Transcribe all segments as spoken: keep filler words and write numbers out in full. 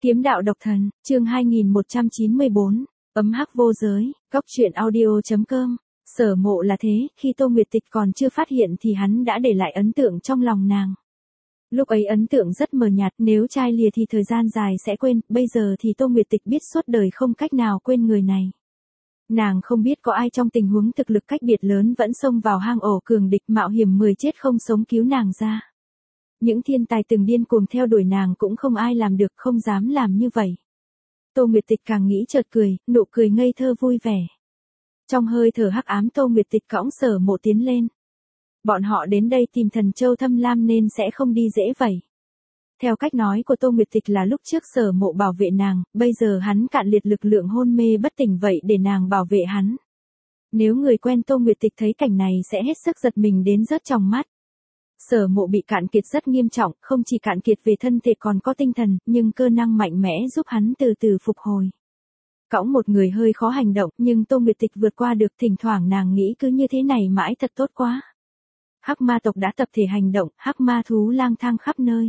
Kiếm đạo độc thần, chương hai nghìn một trăm chín mươi bốn, ấm hắc vô giới, góc truyện audio.com. Sở Mộ là thế, khi Tô Nguyệt Tịch còn chưa phát hiện thì hắn đã để lại ấn tượng trong lòng nàng. Lúc ấy ấn tượng rất mờ nhạt, nếu chai lìa thì thời gian dài sẽ quên, bây giờ thì Tô Nguyệt Tịch biết suốt đời không cách nào quên người này. Nàng không biết có ai trong tình huống thực lực cách biệt lớn vẫn xông vào hang ổ cường địch mạo hiểm mười chết không sống cứu nàng ra. Những thiên tài từng điên cuồng theo đuổi nàng cũng không ai làm được, không dám làm như vậy. Tô Nguyệt Tịch càng nghĩ chợt cười, nụ cười ngây thơ vui vẻ. Trong hơi thở hắc ám Tô Nguyệt Tịch cõng Sở Mộ tiến lên. Bọn họ đến đây tìm thần châu Thâm Lam nên sẽ không đi dễ vậy. Theo cách nói của Tô Nguyệt Tịch là lúc trước Sở Mộ bảo vệ nàng, bây giờ hắn cạn liệt lực lượng hôn mê bất tỉnh vậy để nàng bảo vệ hắn. Nếu người quen Tô Nguyệt Tịch thấy cảnh này sẽ hết sức giật mình đến rớt trong mắt. Sở Mộ bị cạn kiệt rất nghiêm trọng, không chỉ cạn kiệt về thân thể còn có tinh thần, nhưng cơ năng mạnh mẽ giúp hắn từ từ phục hồi. Cõng một người hơi khó hành động, nhưng Tô Nguyệt Tịch vượt qua được, thỉnh thoảng nàng nghĩ cứ như thế này mãi thật tốt quá. Hắc ma tộc đã tập thể hành động, hắc ma thú lang thang khắp nơi.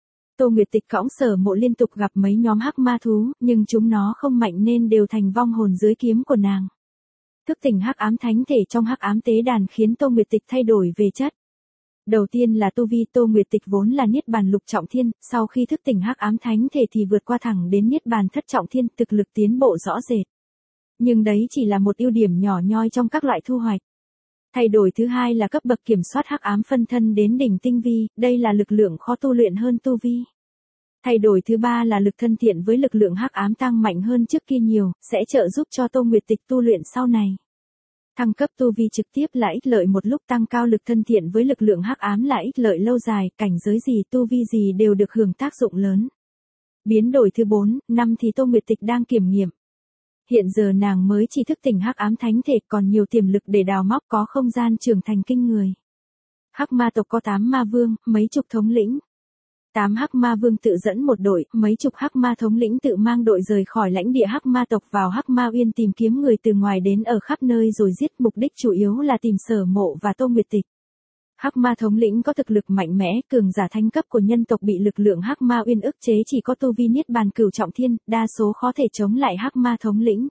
Tô Nguyệt Tịch cõng Sở Mộ liên tục gặp mấy nhóm hắc ma thú, nhưng chúng nó không mạnh nên đều thành vong hồn dưới kiếm của nàng. Thức tỉnh hắc ám thánh thể trong hắc ám tế đàn khiến Tô Nguyệt Tịch thay đổi về chất. Đầu tiên là tu vi, Tô Nguyệt Tịch vốn là niết bàn lục trọng thiên, sau khi thức tỉnh hắc ám thánh thể thì vượt qua thẳng đến niết bàn thất trọng thiên, thực lực tiến bộ rõ rệt. Nhưng đấy chỉ là một ưu điểm nhỏ nhoi trong các loại thu hoạch. Thay đổi thứ hai là cấp bậc kiểm soát hắc ám phân thân đến đỉnh tinh vi, đây là lực lượng khó tu luyện hơn tu vi. Thay đổi thứ ba là lực thân thiện với lực lượng hắc ám tăng mạnh hơn trước kia nhiều, sẽ trợ giúp cho Tô Nguyệt Tịch tu luyện sau này. Thăng cấp tu vi trực tiếp là ích lợi một lúc, tăng cao lực thân thiện với lực lượng hắc ám là ích lợi lâu dài, cảnh giới gì tu vi gì đều được hưởng tác dụng lớn. Biến đổi thứ bốn, năm thì Tô Nguyệt Tịch đang kiểm nghiệm. Hiện giờ nàng mới chỉ thức tỉnh hắc ám thánh thể, còn nhiều tiềm lực để đào móc, có không gian trưởng thành kinh người. Hắc ma tộc có tám ma vương, mấy chục thống lĩnh. Tám hắc ma vương tự dẫn một đội, mấy chục hắc ma thống lĩnh tự mang đội rời khỏi lãnh địa hắc ma tộc vào hắc ma uyên tìm kiếm người từ ngoài đến ở khắp nơi rồi giết, mục đích chủ yếu là tìm Sở Mộ và Tô Nguyệt Tịch. Hắc ma thống lĩnh có thực lực mạnh mẽ, cường giả thánh cấp của nhân tộc bị lực lượng hắc ma uyên ức chế, chỉ có tu vi niết bàn cửu trọng thiên, đa số khó thể chống lại hắc ma thống lĩnh.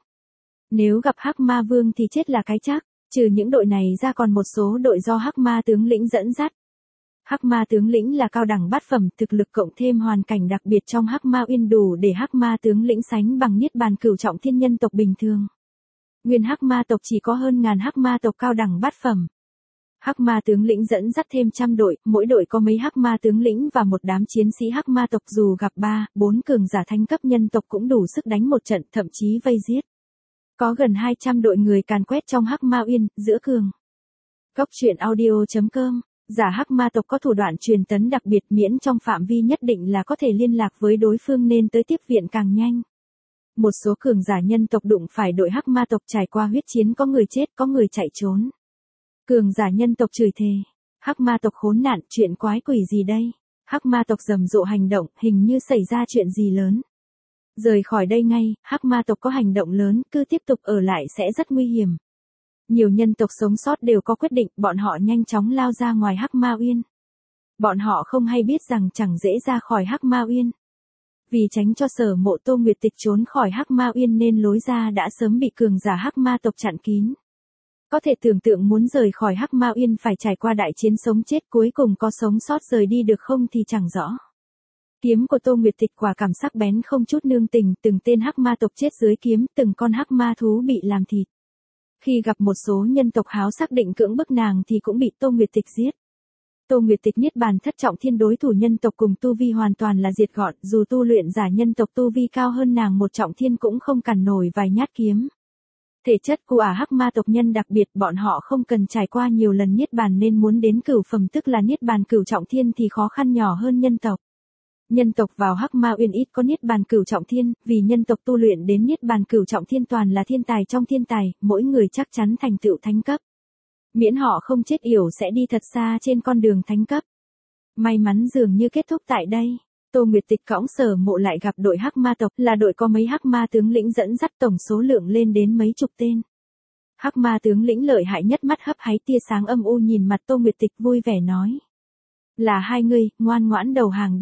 Nếu gặp hắc ma vương thì chết là cái chắc, trừ những đội này ra còn một số đội do hắc ma tướng lĩnh dẫn dắt. Hắc ma tướng lĩnh là cao đẳng bát phẩm, thực lực cộng thêm hoàn cảnh đặc biệt trong hắc ma uyên đủ để hắc ma tướng lĩnh sánh bằng niết bàn cửu trọng thiên nhân tộc bình thường. Nguyên hắc ma tộc chỉ có hơn ngàn hắc ma tộc cao đẳng bát phẩm. Hắc ma tướng lĩnh dẫn dắt thêm trăm đội, mỗi đội có mấy hắc ma tướng lĩnh và một đám chiến sĩ hắc ma tộc, dù gặp ba, bốn cường giả thánh cấp nhân tộc cũng đủ sức đánh một trận, thậm chí vây giết. Có gần hai trăm đội người càn quét trong hắc ma uyên, giữa cường. Góc truyện audio.com. Giả hắc ma tộc có thủ đoạn truyền tấn đặc biệt, miễn trong phạm vi nhất định là có thể liên lạc với đối phương nên tới tiếp viện càng nhanh. Một số cường giả nhân tộc đụng phải đội hắc ma tộc trải qua huyết chiến, có người chết có người chạy trốn. Cường giả nhân tộc chửi thề, hắc ma tộc khốn nạn, chuyện quái quỷ gì đây? Hắc ma tộc rầm rộ hành động, hình như xảy ra chuyện gì lớn. Rời khỏi đây ngay, hắc ma tộc có hành động lớn, cứ tiếp tục ở lại sẽ rất nguy hiểm. Nhiều nhân tộc sống sót đều có quyết định, bọn họ nhanh chóng lao ra ngoài hắc ma uyên. Bọn họ không hay biết rằng chẳng dễ ra khỏi hắc ma uyên. Vì tránh cho Sở Mộ, Tô Nguyệt Tịch trốn khỏi hắc ma uyên nên lối ra đã sớm bị cường giả hắc ma tộc chặn kín. Có thể tưởng tượng muốn rời khỏi hắc ma uyên phải trải qua đại chiến sống chết, cuối cùng có sống sót rời đi được không thì chẳng rõ. Kiếm của Tô Nguyệt Tịch quả cảm sắc bén không chút nương tình, từng tên hắc ma tộc chết dưới kiếm, từng con hắc ma thú bị làm thịt. Khi gặp một số nhân tộc háo xác định cưỡng bức nàng thì cũng bị Tô Nguyệt Tịch giết. Tô Nguyệt Tịch niết bàn thất trọng thiên, đối thủ nhân tộc cùng tu vi hoàn toàn là diệt gọn, dù tu luyện giả nhân tộc tu vi cao hơn nàng một trọng thiên cũng không cản nổi vài nhát kiếm. Thể chất của ả hắc ma tộc nhân đặc biệt, bọn họ không cần trải qua nhiều lần niết bàn nên muốn đến cửu phẩm tức là niết bàn cửu trọng thiên thì khó khăn nhỏ hơn nhân tộc. Nhân tộc vào hắc ma uyên ít có niết bàn cửu trọng thiên, vì nhân tộc tu luyện đến niết bàn cửu trọng thiên toàn là thiên tài trong thiên tài, mỗi người chắc chắn thành tựu thánh cấp. Miễn họ không chết yểu sẽ đi thật xa trên con đường thánh cấp. May mắn dường như kết thúc tại đây. Tô Nguyệt Tịch cõng Sở Mộ lại gặp đội hắc ma tộc, là đội có mấy hắc ma tướng lĩnh dẫn dắt, tổng số lượng lên đến mấy chục tên. Hắc ma tướng lĩnh lợi hại nhất mắt hấp háy tia sáng âm u nhìn mặt Tô Nguyệt Tịch vui vẻ nói. Là hai người, ngoan ngoãn đầu hàng đi.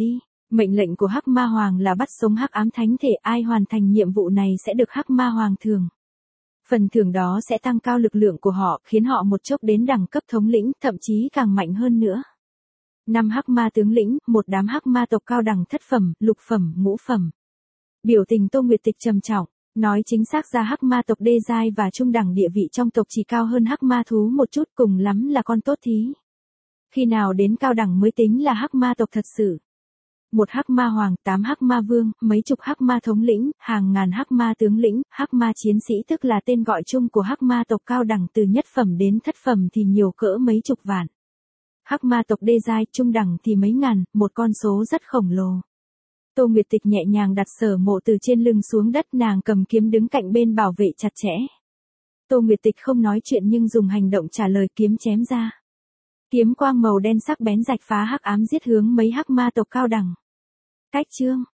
Mệnh lệnh của Hắc Ma Hoàng là bắt sống Hắc Ám Thánh Thể, ai hoàn thành nhiệm vụ này sẽ được Hắc Ma Hoàng thưởng. Phần thưởng đó sẽ tăng cao lực lượng của họ, khiến họ một chốc đến đẳng cấp thống lĩnh, thậm chí càng mạnh hơn nữa. Năm Hắc Ma tướng lĩnh, một đám Hắc Ma tộc cao đẳng thất phẩm, lục phẩm, ngũ phẩm. Biểu tình Tô Nguyệt Tịch trầm trọng, nói chính xác ra Hắc Ma tộc đê giai và trung đẳng địa vị trong tộc chỉ cao hơn Hắc Ma thú một chút, cùng lắm là con tốt thí. Khi nào đến cao đẳng mới tính là Hắc Ma tộc thật sự. Một Hắc Ma Hoàng, tám Hắc Ma Vương, mấy chục Hắc Ma thống lĩnh, hàng ngàn Hắc Ma tướng lĩnh, Hắc Ma chiến sĩ tức là tên gọi chung của Hắc Ma tộc cao đẳng từ nhất phẩm đến thất phẩm thì nhiều cỡ mấy chục vạn. Hắc Ma tộc đê giai, trung đẳng thì mấy ngàn, một con số rất khổng lồ. Tô Nguyệt Tịch nhẹ nhàng đặt Sở Mộ từ trên lưng xuống đất, nàng cầm kiếm đứng cạnh bên bảo vệ chặt chẽ. Tô Nguyệt Tịch không nói chuyện nhưng dùng hành động trả lời, kiếm chém ra. Kiếm quang màu đen sắc bén rạch phá hắc ám giết hướng mấy Hắc Ma tộc cao đẳng. Cách chương